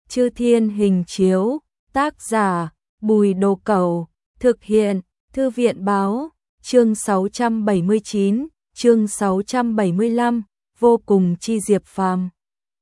Chư Thiên Hình Chiếu, tác giả Bùi Đồ Cẩu, thực hiện Thư viện Báo, chương 679, chương 675, vô cùng chi Diệp Phàm.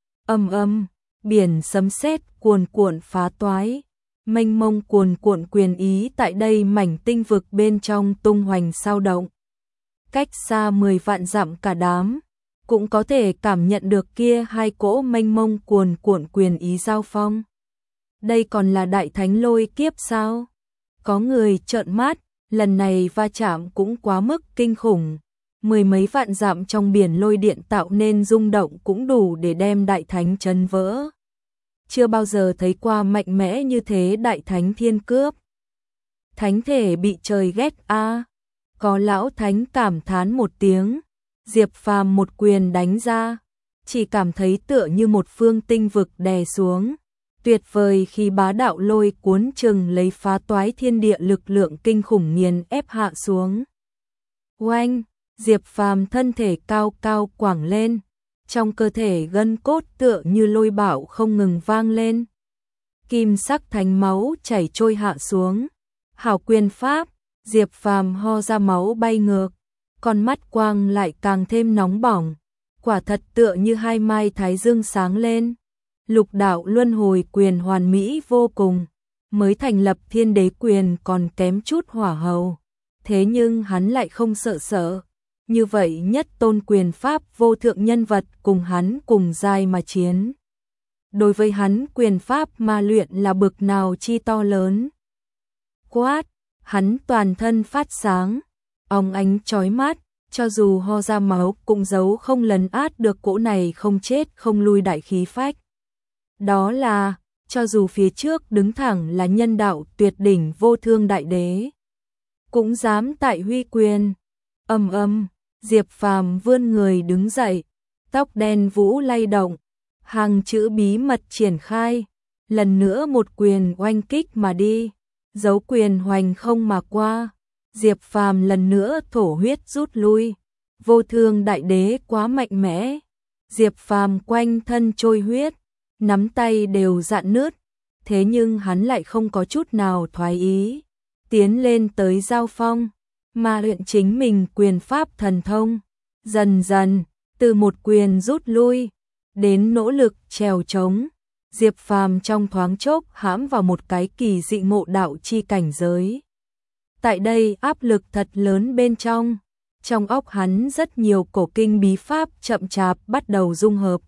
Biển sấm sét cuồn cuộn phá toái, mênh mông cuồn cuộn quyền ý tại đây mảnh tinh vực bên trong tung hoành sao động. Cách xa 10 vạn dặm cả đám, cũng có thể cảm nhận được kia hai cỗ mênh mông cuồn cuộn quyền ý giao phong. Đây còn là đại thánh lôi kiếp sao? Có người trợn mắt, lần này va chạm cũng quá mức kinh khủng. Mười mấy vạn dặm trong biển lôi điện tạo nên rung động cũng đủ để đem đại thánh chấn vỡ. Chưa bao giờ thấy qua mạnh mẽ như thế đại thánh thiên cướp. Thánh thể bị trời ghét a. Có lão thánh cảm thán một tiếng, Diệp Phàm một quyền đánh ra, chỉ cảm thấy tựa như một phương tinh vực đè xuống. Tuyệt vời khi bá đạo lôi cuốn chừng lấy phá toái thiên địa lực lượng kinh khủng nghiền ép hạ xuống. Oanh, Diệp Phàm thân thể cao cao quẳng lên, trong cơ thể gân cốt tựa như lôi bạo không ngừng vang lên. Kim sắc thánh máu chảy trôi hạ xuống. Hảo quyền pháp, Diệp Phàm ho ra máu bay ngược, con mắt quang lại càng thêm nóng bỏng, quả thật tựa như hai mai thái dương sáng lên. Lục đạo luân hồi quyền hoàn mỹ vô cùng, mới thành lập thiên đế quyền còn kém chút hỏa hầu. Thế nhưng hắn lại không sợ, như vậy nhất tôn quyền pháp vô thượng nhân vật cùng hắn cùng giai mà chiến. Đối với hắn quyền pháp ma luyện là bực nào chi to lớn. Quát, hắn toàn thân phát sáng, óng ánh chói mắt, cho dù ho ra máu cũng giấu không lấn át được cỗ này không chết không lui đại khí phách. Đó là, cho dù phía trước đứng thẳng là nhân đạo tuyệt đỉnh vô thương đại đế, cũng dám tại huy quyền. Diệp Phàm vươn người đứng dậy, tóc đen vũ lay động, hàng chữ bí mật triển khai, lần nữa một quyền oanh kích mà đi, dấu quyền hoành không mà qua. Diệp Phàm lần nữa thổ huyết rút lui, vô thương đại đế quá mạnh mẽ. Diệp Phàm quanh thân trôi huyết, nắm tay đều rạn nứt, thế nhưng hắn lại không có chút nào thoái ý, tiến lên tới giao phong, mà luyện chính mình quyền pháp thần thông. Dần dần, từ một quyền rút lui, đến nỗ lực trèo trống, Diệp Phàm trong thoáng chốc hãm vào một cái kỳ dị ngộ đạo chi cảnh giới. Tại đây áp lực thật lớn bên trong óc hắn rất nhiều cổ kinh bí pháp chậm chạp bắt đầu dung hợp.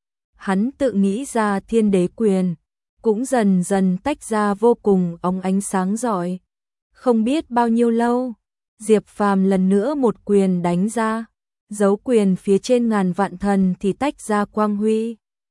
Hắn tự nghĩ ra thiên đế quyền, cũng dần dần tách ra vô cùng óng ánh sáng rọi. Không biết bao nhiêu lâu, Diệp Phàm lần nữa một quyền đánh ra, dấu quyền phía trên ngàn vạn thần thì tách ra quang huy.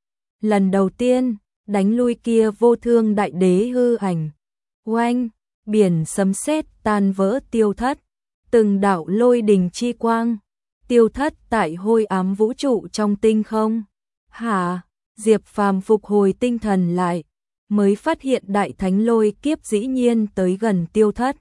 Lần đầu tiên, đánh lui kia vô thương đại đế hư ảnh. Oanh, biển sấm sét tan vỡ tiêu thất, từng đạo lôi đình chi quang, tiêu thất tại hôi ám vũ trụ trong tinh không. Hả? Diệp Phàm phục hồi tinh thần lại, mới phát hiện đại thánh lôi kiếp dĩ nhiên tới gần tiêu thất.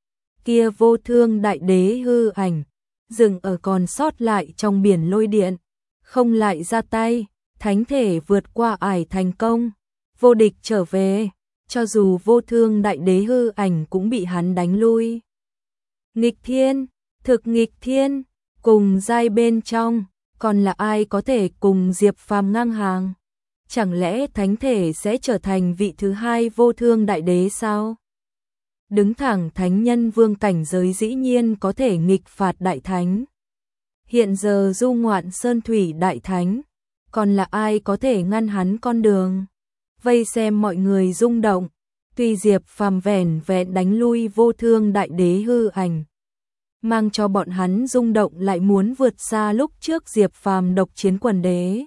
Kia vô thương đại đế hư ảnh, dừng ở còn sót lại trong biển lôi điện, không lại ra tay, thánh thể vượt qua ải thành công, vô địch trở về, cho dù vô thương đại đế hư ảnh cũng bị hắn đánh lui. Nghịch thiên, thực nghịch thiên, cùng giai bên trong, còn là ai có thể cùng Diệp Phàm ngang hàng? Chẳng lẽ thánh thể sẽ trở thành vị thứ hai vô thương đại đế sao? Đứng thẳng thánh nhân vương cảnh giới dĩ nhiên có thể nghịch phạt đại thánh. Hiện giờ du ngoạn sơn thủy đại thánh, còn là ai có thể ngăn hắn con đường? Vây xem mọi người rung động, tuy Diệp Phàm vẻn vẹn đánh lui vô thương đại đế hư ảnh, mang cho bọn hắn rung động lại muốn vượt xa lúc trước Diệp Phàm độc chiến quần đế.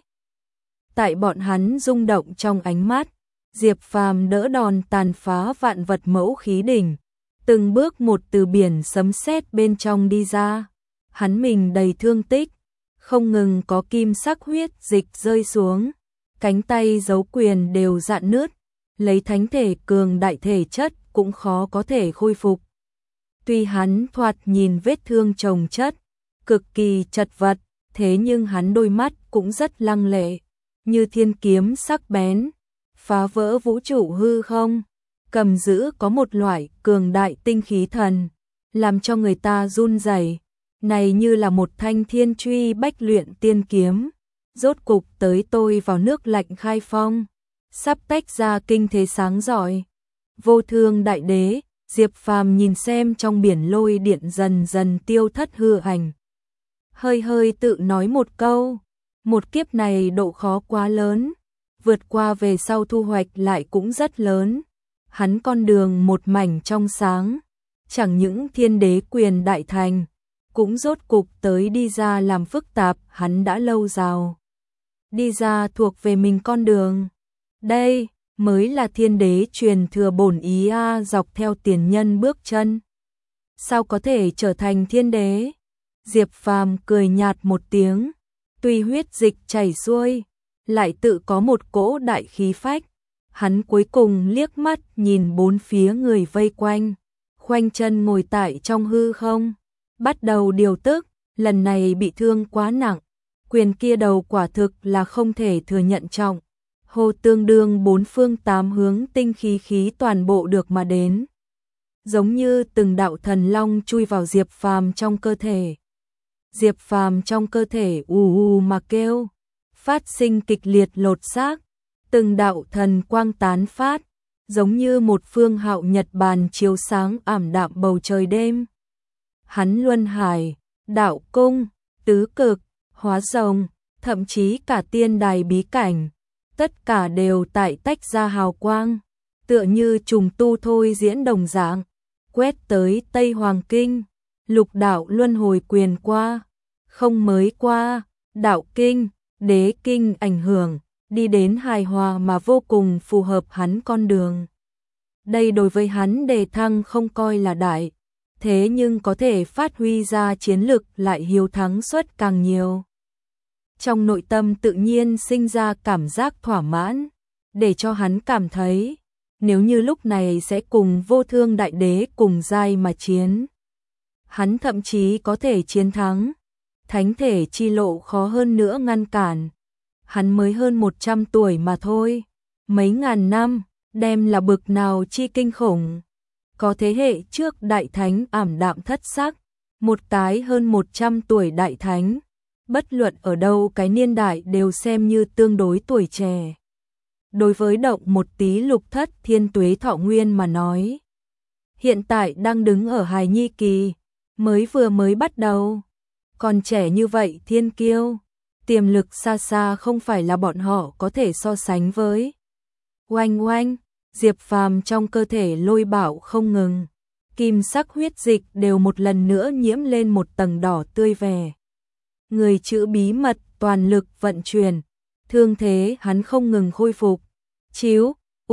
Tại bọn hắn rung động trong ánh mắt, Diệp Phàm đỡ đòn tàn phá vạn vật mẫu khí đỉnh, từng bước một từ biển sấm sét bên trong đi ra. Hắn mình đầy thương tích, không ngừng có kim sắc huyết dịch rơi xuống, cánh tay giấu quyền đều rạn nứt, lấy thánh thể cường đại thể chất cũng khó có thể khôi phục. Tuy hắn thoạt nhìn vết thương chồng chất, cực kỳ chật vật, thế nhưng hắn đôi mắt cũng rất lăng lệ, như thiên kiếm sắc bén, phá vỡ vũ trụ hư không, cầm giữ có một loại cường đại tinh khí thần, làm cho người ta run rẩy. Này như là một thanh thiên truy bách luyện tiên kiếm, rốt cục tới tôi vào nước lạnh khai phong, sắp tách ra kinh thế sáng rọi. Vô Thương Đại Đế, Diệp Phàm nhìn xem trong biển lôi điện dần dần tiêu thất hư ảnh. Hơi hơi tự nói một câu, một kiếp này độ khó quá lớn, vượt qua về sau thu hoạch lại cũng rất lớn. Hắn con đường một mảnh trong sáng, chẳng những thiên đế quyền đại thành, cũng rốt cục tới đi ra làm phức tạp, hắn đã lâu rào. Đi ra thuộc về mình con đường. Đây mới là thiên đế truyền thừa bổn ý a, dọc theo tiền nhân bước chân. Sao có thể trở thành thiên đế? Diệp Phàm cười nhạt một tiếng, tuy huyết dịch chảy xuôi, lại tự có một cỗ đại khí phách. Hắn cuối cùng liếc mắt nhìn bốn phía người vây quanh, khoanh chân ngồi tại trong hư không, bắt đầu điều tức. Lần này bị thương quá nặng, quyền kia đầu quả thực là không thể thừa nhận trọng. Hồ tương đương bốn phương tám hướng tinh khí toàn bộ được mà đến, giống như từng đạo thần long chui vào Diệp Phàm trong cơ thể. Diệp Phàm trong cơ thể ù mà kêu, phát sinh kịch liệt lột xác, từng đạo thần quang tán phát, giống như một phương hạo nhật bàn chiếu sáng ảm đạm bầu trời đêm. Hắn luân hải, đạo cung, tứ cực, hóa rồng, thậm chí cả tiên đài bí cảnh, tất cả đều tại tách ra hào quang, tựa như trùng tu thôi diễn đồng dạng, quét tới Tây Hoàng Kinh, lục đạo luân hồi quyền qua, không mới qua, đạo kinh, đế kinh ảnh hưởng, đi đến hài hòa mà vô cùng phù hợp hắn con đường. Đây đối với hắn đề thăng không coi là đại, thế nhưng có thể phát huy ra chiến lực lại hiếu thắng suất càng nhiều. Trong nội tâm tự nhiên sinh ra cảm giác thỏa mãn, để cho hắn cảm thấy, nếu như lúc này sẽ cùng Vô Thương Đại Đế cùng giai mà chiến, hắn thậm chí có thể chiến thắng. Thánh thể chi lộ khó hơn nữa ngăn cản. Hắn mới hơn 100 tuổi mà thôi, mấy ngàn năm, đem là bực nào chi kinh khủng. Có thế hệ trước đại thánh ảm đạm thất sắc, một cái hơn 100 tuổi đại thánh, bất luận ở đâu cái niên đại đều xem như tương đối tuổi trẻ. Đối với động một tí lục thất thiên tuế thọ nguyên mà nói, hiện tại đang đứng ở hài nhi kỳ, vừa mới bắt đầu. Còn trẻ như vậy thiên kiêu, tiềm lực xa xa không phải là bọn họ có thể so sánh với. Oanh oanh, Diệp Phàm trong cơ thể lôi bạo không ngừng, kim sắc huyết dịch đều một lần nữa nhiễm lên một tầng đỏ tươi vẻ. Người chữ bí mật toàn lực vận chuyển, thương thế hắn không ngừng khôi phục. Chíu,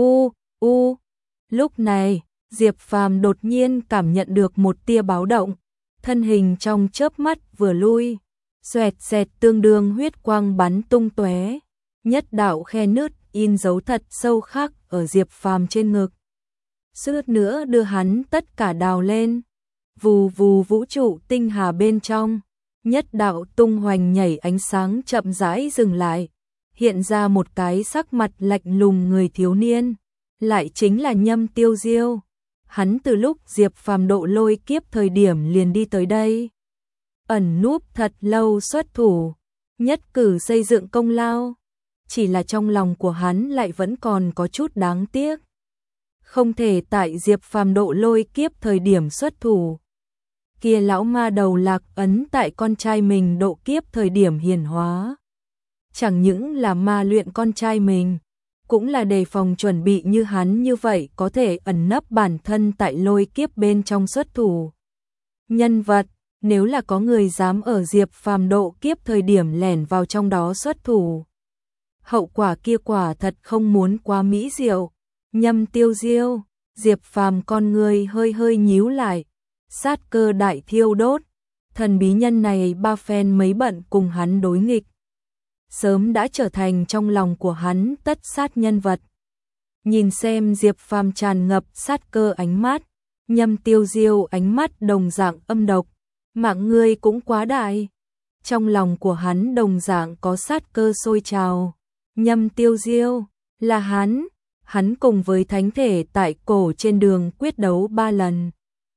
Lúc này, Diệp Phàm đột nhiên cảm nhận được một tia báo động. Thân hình trong chớp mắt vừa lui, xoẹt xẹt tương đương huyết quang bắn tung tóe, nhất đạo khe nứt in dấu thật sâu khắc ở Diệp Phàm trên ngực. Suýt nữa đưa hắn tất cả đào lên. Vù vù vũ trụ tinh hà bên trong, nhất đạo tung hoành nhảy ánh sáng chậm rãi dừng lại, hiện ra một cái sắc mặt lạnh lùng người thiếu niên, lại chính là Nhâm Tiêu Diêu. Hắn từ lúc Diệp Phàm độ lôi kiếp thời điểm liền đi tới đây. Ẩn núp thật lâu xuất thủ, nhất cử xây dựng công lao. Chỉ là trong lòng của hắn lại vẫn còn có chút đáng tiếc. Không thể tại Diệp Phàm độ lôi kiếp thời điểm xuất thủ. Kia lão ma đầu lạc ấn tại con trai mình độ kiếp thời điểm hiển hóa. Chẳng những là ma luyện con trai mình, cũng là đề phòng chuẩn bị như hắn như vậy có thể ẩn nấp bản thân tại lôi kiếp bên trong xuất thủ. Nhân vật, nếu là có người dám ở Diệp Phàm độ kiếp thời điểm lẻn vào trong đó xuất thủ, hậu quả kia quả thật không muốn quá mỹ diệu. Nhâm Tiêu Diêu, Diệp Phàm con người hơi hơi nhíu lại, sát cơ đại thiêu đốt, thần bí nhân này ba phen mấy bận cùng hắn đối nghịch, sớm đã trở thành trong lòng của hắn tất sát nhân vật. Nhìn xem Diệp Phàm tràn ngập sát cơ ánh mắt, Nhâm Tiêu Diêu ánh mắt đồng dạng âm độc, mạng ngươi cũng quá đại. Trong lòng của hắn đồng dạng có sát cơ sôi trào. Nhâm Tiêu Diêu, là hắn, hắn cùng với thánh thể tại cổ trên đường quyết đấu 3 lần.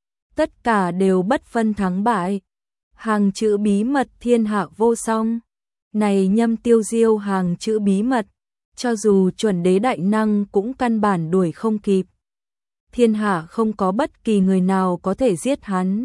Tất cả đều bất phân thắng bại. Hàng chữ bí mật thiên hạ vô song. Này Nhâm Tiêu Diêu hàng chữ bí mật, cho dù chuẩn đế đại năng cũng căn bản đuổi không kịp. Thiên hạ không có bất kỳ người nào có thể giết hắn.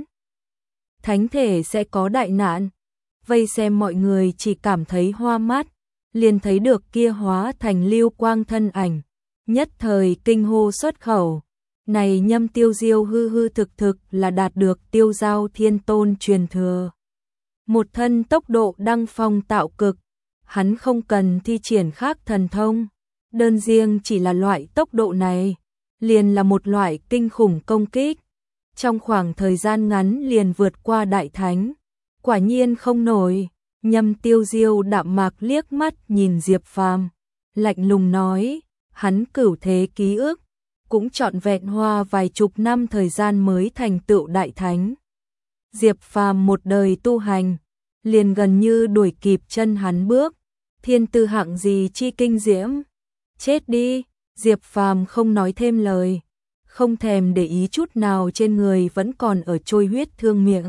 Thánh thể sẽ có đại nạn. Vây xem mọi người chỉ cảm thấy hoa mắt, liền thấy được kia hóa thành lưu quang thân ảnh, nhất thời kinh hô xuất khẩu. Này Nhâm Tiêu Diêu hư hư thực thực là đạt được Tiêu Giao Thiên Tôn truyền thừa. Một thân tốc độ đăng phong tạo cực, hắn không cần thi triển khác thần thông, đơn riêng chỉ là loại tốc độ này, liền là một loại kinh khủng công kích. Trong khoảng thời gian ngắn liền vượt qua đại thánh, quả nhiên không nổi. Nhâm Tiêu Diêu đạm mạc liếc mắt nhìn Diệp Phàm, lạnh lùng nói, hắn cửu thế ký ức, cũng trọn vẹn hoa vài chục năm thời gian mới thành tựu đại thánh. Diệp Phàm một đời tu hành, liền gần như đuổi kịp chân hắn bước, thiên tư hạng gì chi kinh diễm. Chết đi, Diệp Phàm không nói thêm lời, không thèm để ý chút nào trên người vẫn còn ở trôi huyết thương miệng.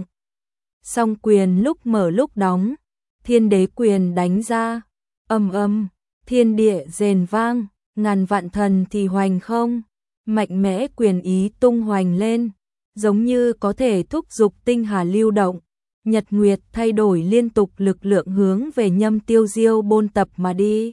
Song quyền lúc mở lúc đóng, thiên đế quyền đánh ra, ầm ầm, thiên địa rền vang, ngàn vạn thần thì hoành không, mạnh mẽ quyền ý tung hoành lên, giống như có thể thúc giục tinh hà lưu động, nhật nguyệt thay đổi liên tục, lực lượng hướng về Nhâm Tiêu Diêu bôn tập mà đi.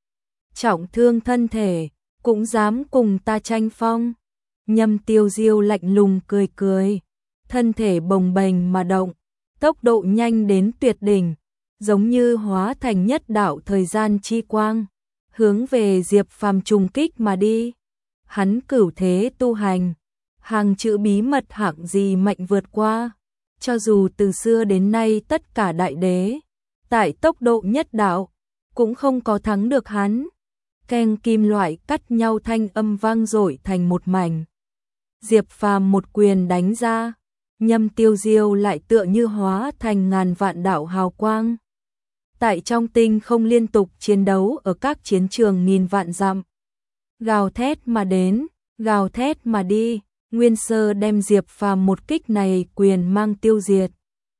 Trọng thương thân thể, cũng dám cùng ta tranh phong. Nhâm Tiêu Diêu lạnh lùng cười cười, thân thể bồng bềnh mà động, tốc độ nhanh đến tuyệt đỉnh, giống như hóa thành nhất đạo thời gian chi quang, hướng về Diệp Phàm trùng kích mà đi. Hắn cửu thế tu hành, hàng chữ bí mật hạng gì mạnh vượt qua, cho dù từ xưa đến nay tất cả đại đế, tại tốc độ nhất đạo, cũng không có thắng được hắn. Keng kim loại cắt nhau thanh âm vang dội thành một mảnh. Diệp Phàm một quyền đánh ra, Nhâm Tiêu Diêu lại tựa như hóa thành ngàn vạn đạo hào quang. Tại trong tinh không liên tục chiến đấu ở các chiến trường nghìn vạn dặm. Gào thét mà đến, gào thét mà đi, nguyên sơ đem Diệp Phàm một kích này quyền mang tiêu diệt.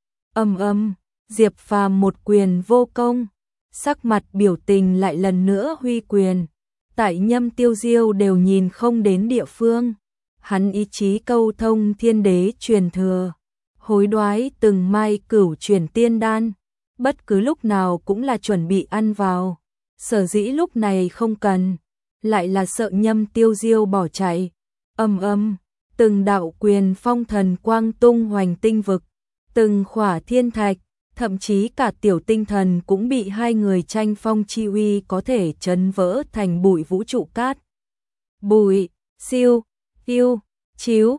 Ầm ầm, Diệp Phàm một quyền vô công, sắc mặt biểu tình lại lần nữa huy quyền. Tại Nhâm Tiêu Diêu đều nhìn không đến địa phương, hắn ý chí câu thông thiên đế truyền thừa, hối đoái từng mai cửu chuyển tiên đan, bất cứ lúc nào cũng là chuẩn bị ăn vào. Sở dĩ lúc này không cần, lại là sợ Nhâm Tiêu Diêu bỏ chạy. Ầm ầm, từng đạo quyền phong thần quang tung hoành tinh vực, từng khỏa thiên thạch, thậm chí cả tiểu tinh thần cũng bị hai người tranh phong chi uy có thể chấn vỡ thành bụi vũ trụ cát. Bụi, siêu, yêu, chiếu,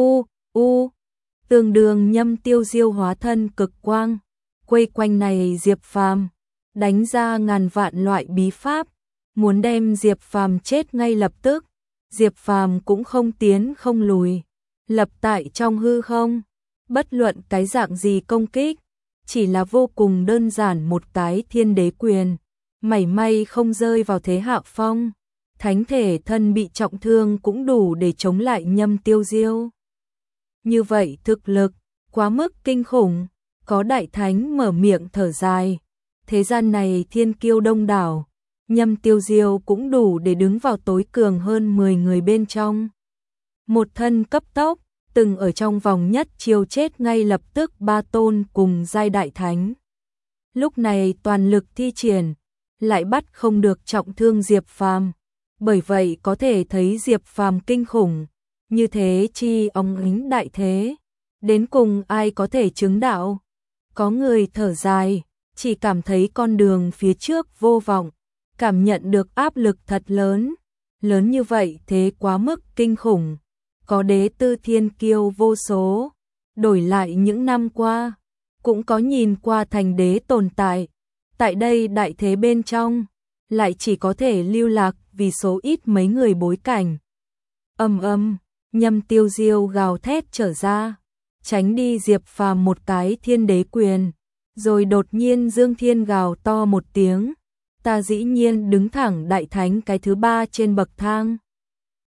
u, tương đương Nhâm Tiêu Diêu hóa thân cực quang, quây quanh này Diệp Phàm, đánh ra ngàn vạn loại bí pháp, muốn đem Diệp Phàm chết ngay lập tức. Diệp Phàm cũng không tiến không lùi, lập tại trong hư không, bất luận cái dạng gì công kích, chỉ là vô cùng đơn giản một cái thiên đế quyền, mảy may không rơi vào thế hạ phong. Thánh thể thân bị trọng thương cũng đủ để chống lại Nhâm Tiêu Diêu. Như vậy thực lực, quá mức kinh khủng, có đại thánh mở miệng thở dài. Thế gian này thiên kiêu đông đảo, Nhâm Tiêu Diêu cũng đủ để đứng vào tối cường hơn 10 người bên trong. Một thân cấp tốc, từng ở trong vòng nhất chiêu chết ngay lập tức 3 tôn cùng giai đại thánh. Lúc này toàn lực thi triển, lại bắt không được trọng thương Diệp Phàm. Bởi vậy có thể thấy Diệp Phàm kinh khủng, như thế chi óng ánh đại thế. Đến cùng ai có thể chứng đạo? Có người thở dài, chỉ cảm thấy con đường phía trước vô vọng, cảm nhận được áp lực thật lớn. Lớn như vậy thế quá mức kinh khủng. Có đế tư thiên kiêu vô số, đổi lại những năm qua, cũng có nhìn qua thành đế tồn tại. Tại đây đại thế bên trong, lại chỉ có thể lưu lạc vì số ít mấy người bối cảnh. Ầm ầm, Nhâm Tiêu Diêu gào thét trở ra, tránh đi Diệp Phàm một cái thiên đế quyền, rồi đột nhiên Dương Thiên gào to một tiếng, ta dĩ nhiên đứng thẳng đại thánh cái thứ 3 trên bậc thang.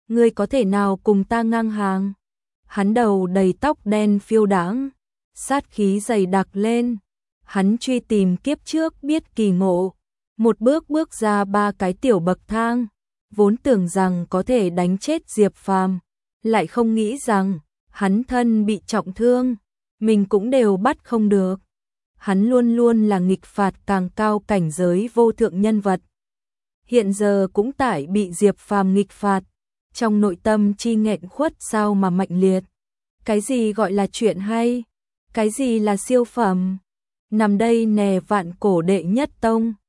ngươi có thể nào cùng ta ngang hàng? Hắn đầu đầy tóc đen phiêu đãng, sát khí dày đặc lên. Hắn truy tìm kiếp trước biết kỳ ngộ, một bước bước ra 3 cái tiểu bậc thang, vốn tưởng rằng có thể đánh chết Diệp Phàm, lại không nghĩ rằng hắn thân bị trọng thương, mình cũng đều bắt không được. Hắn luôn luôn là nghịch phạt càng cao cảnh giới vô thượng nhân vật. Hiện giờ cũng tại bị Diệp Phàm nghịch phạt, trong nội tâm chi nghẹn khuất sao mà mạnh liệt. Cái gì gọi là chuyện hay? Cái gì là siêu phẩm? Nằm đây nè vạn cổ đệ nhất tông,